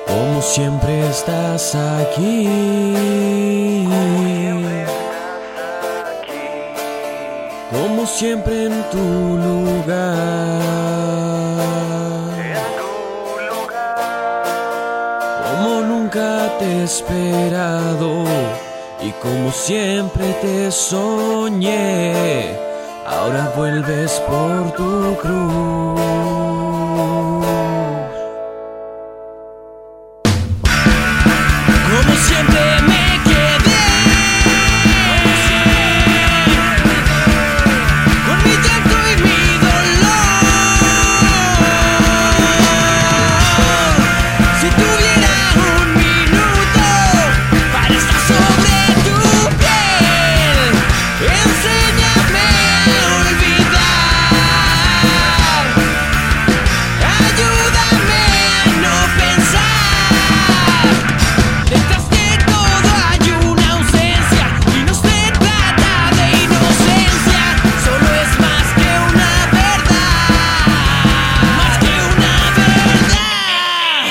Como siempre estás aquí, como siempre en tu lugar, como nunca te he esperado y como siempre te soñé, ahora vuelves por tu cruz. Como siempre me quedé con mi llanto y mi dolor. Si tuviera un minuto para estar sobre tu piel, enséñame a olvidar. Ayúdame a no pensar. Detrás de todo hay una ausencia y no se trata de inocencia, solo es más que una verdad, más que una verdad.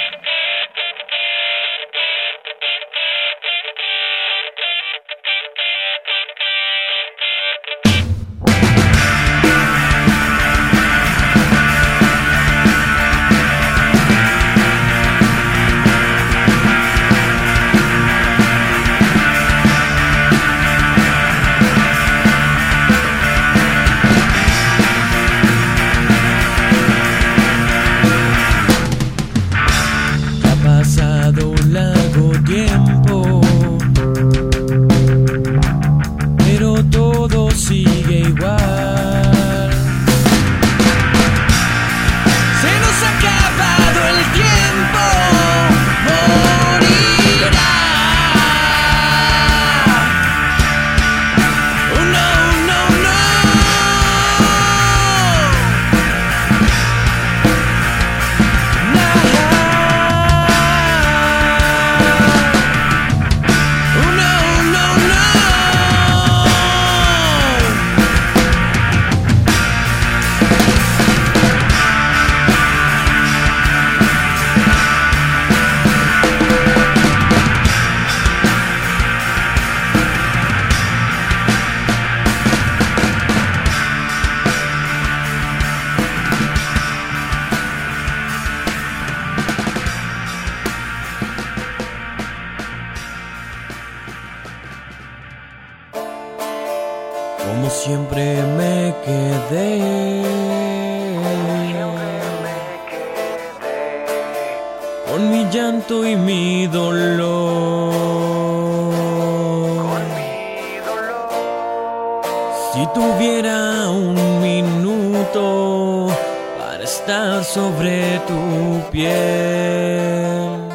Ha pasado un largo tiempo, pero todo sigue igual. Se nos ha acabado el tiempo, morirá. Oh no, no, no. Como siempre me quedé con mi llanto y mi dolor. Si tuviera un minuto para estar sobre tu piel,